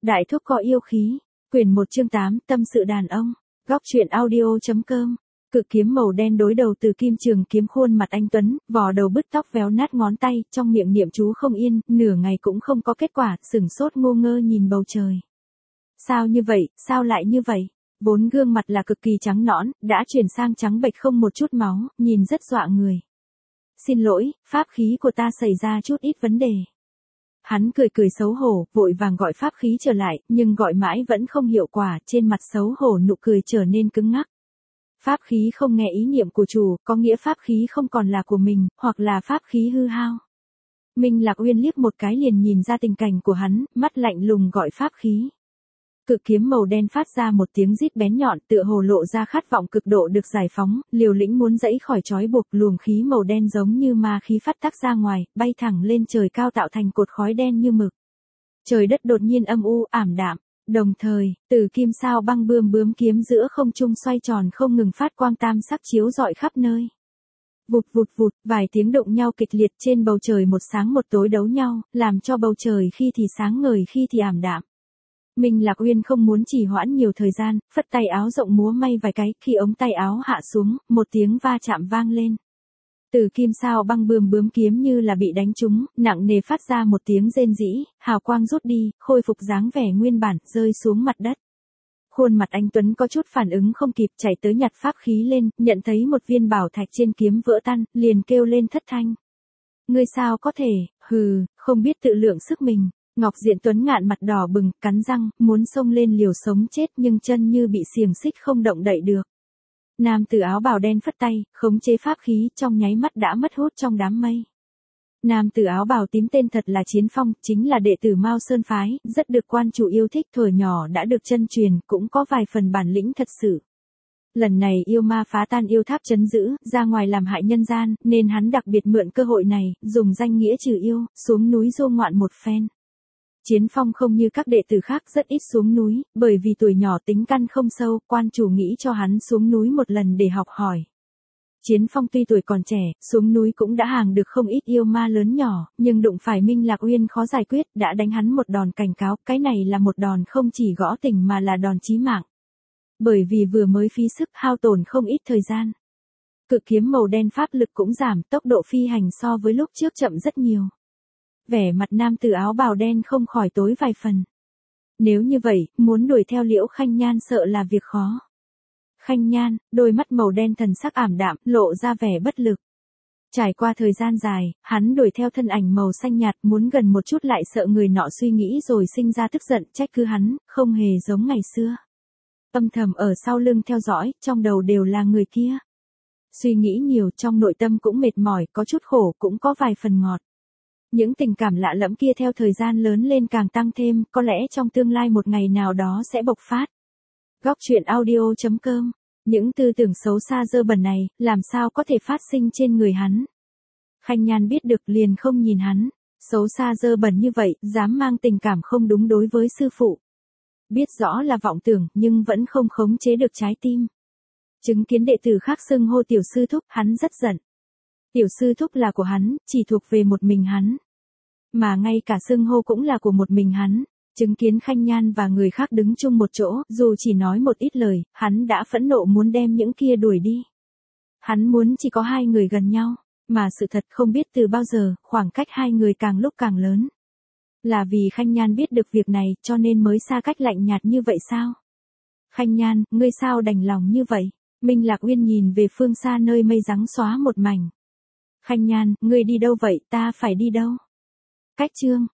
Đại thúc có yêu khí. Quyển 1 chương 8, tâm sự đàn ông. Góc truyện audio.com. Cự kiếm màu đen đối đầu từ kim trường kiếm, khuôn mặt anh tuấn, vò đầu bứt tóc véo nát ngón tay, trong miệng niệm chú không yên, nửa ngày cũng không có kết quả, sửng sốt ngô ngơ nhìn bầu trời. Sao như vậy, sao lại như vậy? Vốn gương mặt là cực kỳ trắng nõn, đã chuyển sang trắng bệch không một chút máu, nhìn rất dọa người. Xin lỗi, pháp khí của ta xảy ra chút ít vấn đề. Hắn cười cười xấu hổ, vội vàng gọi pháp khí trở lại, nhưng gọi mãi vẫn không hiệu quả, trên mặt xấu hổ nụ cười trở nên cứng ngắc. Pháp khí không nghe ý niệm của chủ, có nghĩa pháp khí không còn là của mình, hoặc là pháp khí hư hao. Minh Lạc Uyên liếc một cái liền nhìn ra tình cảnh của hắn, mắt lạnh lùng gọi pháp khí. Cự kiếm màu đen phát ra một tiếng rít bén nhọn, tựa hồ lộ ra khát vọng cực độ được giải phóng, liều lĩnh muốn giãy khỏi trói buộc, luồng khí màu đen giống như ma khí phát tác ra ngoài, bay thẳng lên trời cao tạo thành cột khói đen như mực. Trời đất đột nhiên âm u, ảm đạm, đồng thời, từ kim sao băng bướm kiếm giữa không trung xoay tròn không ngừng phát quang tam sắc chiếu rọi khắp nơi. Vụt vụt vụt, vài tiếng động nhau kịch liệt trên bầu trời, một sáng một tối đấu nhau, làm cho bầu trời khi thì sáng ngời khi thì ảm đạm. Minh Lạc Uyên không muốn trì hoãn nhiều thời gian, phất tay áo rộng múa may vài cái, khi ống tay áo hạ xuống, một tiếng va chạm vang lên. Từ kim sao băng bướm kiếm như là bị đánh trúng, nặng nề phát ra một tiếng rên rỉ, hào quang rút đi, khôi phục dáng vẻ nguyên bản, rơi xuống mặt đất. Khuôn mặt anh tuấn có chút phản ứng không kịp, chạy tới nhặt pháp khí lên, nhận thấy một viên bảo thạch trên kiếm vỡ tan, liền kêu lên thất thanh. Ngươi sao có thể, hừ, không biết tự lượng sức mình. Ngọc Diện Tuấn ngạn mặt đỏ bừng, cắn răng, muốn xông lên liều sống chết nhưng chân như bị xiềng xích không động đậy được. Nam tử áo bào đen phất tay, khống chế pháp khí, trong nháy mắt đã mất hút trong đám mây. Nam tử áo bào tím tên thật là Chiến Phong, chính là đệ tử Mao Sơn Phái, rất được quan chủ yêu thích, thuở nhỏ đã được chân truyền, cũng có vài phần bản lĩnh thật sự. Lần này yêu ma phá tan yêu tháp trấn giữ, ra ngoài làm hại nhân gian, nên hắn đặc biệt mượn cơ hội này, dùng danh nghĩa trừ yêu, xuống núi du ngoạn một phen. Chiến Phong không như các đệ tử khác rất ít xuống núi, bởi vì tuổi nhỏ tính căn không sâu, quan chủ nghĩ cho hắn xuống núi một lần để học hỏi. Chiến Phong tuy tuổi còn trẻ, xuống núi cũng đã hàng được không ít yêu ma lớn nhỏ, nhưng đụng phải Minh Lạc Uyên khó giải quyết, đã đánh hắn một đòn cảnh cáo, cái này là một đòn không chỉ gõ tình mà là đòn chí mạng. Bởi vì vừa mới phí sức hao tổn không ít thời gian. Cự kiếm màu đen pháp lực cũng giảm, tốc độ phi hành so với lúc trước chậm rất nhiều. Vẻ mặt nam tử áo bào đen không khỏi tối vài phần. Nếu như vậy, muốn đuổi theo Liễu Khanh Nhan sợ là việc khó. Khanh Nhan, đôi mắt màu đen thần sắc ảm đạm, lộ ra vẻ bất lực. Trải qua thời gian dài, hắn đuổi theo thân ảnh màu xanh nhạt, muốn gần một chút lại sợ người nọ suy nghĩ rồi sinh ra tức giận, trách cứ hắn, không hề giống ngày xưa. Âm thầm ở sau lưng theo dõi, trong đầu đều là người kia. Suy nghĩ nhiều, trong nội tâm cũng mệt mỏi, có chút khổ, cũng có vài phần ngọt. Những tình cảm lạ lẫm kia theo thời gian lớn lên càng tăng thêm, có lẽ trong tương lai một ngày nào đó sẽ bộc phát. Góc truyện audio.com. Những tư tưởng xấu xa dơ bẩn này, làm sao có thể phát sinh trên người hắn. Khanh Nhan biết được liền không nhìn hắn. Xấu xa dơ bẩn như vậy, dám mang tình cảm không đúng đối với sư phụ. Biết rõ là vọng tưởng, nhưng vẫn không khống chế được trái tim. Chứng kiến đệ tử khác xưng hô tiểu sư thúc, hắn rất giận. Tiểu sư thúc là của hắn, chỉ thuộc về một mình hắn. Mà ngay cả xưng hô cũng là của một mình hắn. Chứng kiến Khanh Nhan và người khác đứng chung một chỗ, dù chỉ nói một ít lời, hắn đã phẫn nộ muốn đem những kia đuổi đi. Hắn muốn chỉ có hai người gần nhau, mà sự thật không biết từ bao giờ, khoảng cách hai người càng lúc càng lớn. Là vì Khanh Nhan biết được việc này, cho nên mới xa cách lạnh nhạt như vậy sao? Khanh Nhan, ngươi sao đành lòng như vậy? Minh Lạc Uyên nhìn về phương xa nơi mây trắng xóa một mảnh. Khanh Nhan, ngươi đi đâu vậy, ta phải đi đâu? Cách chương.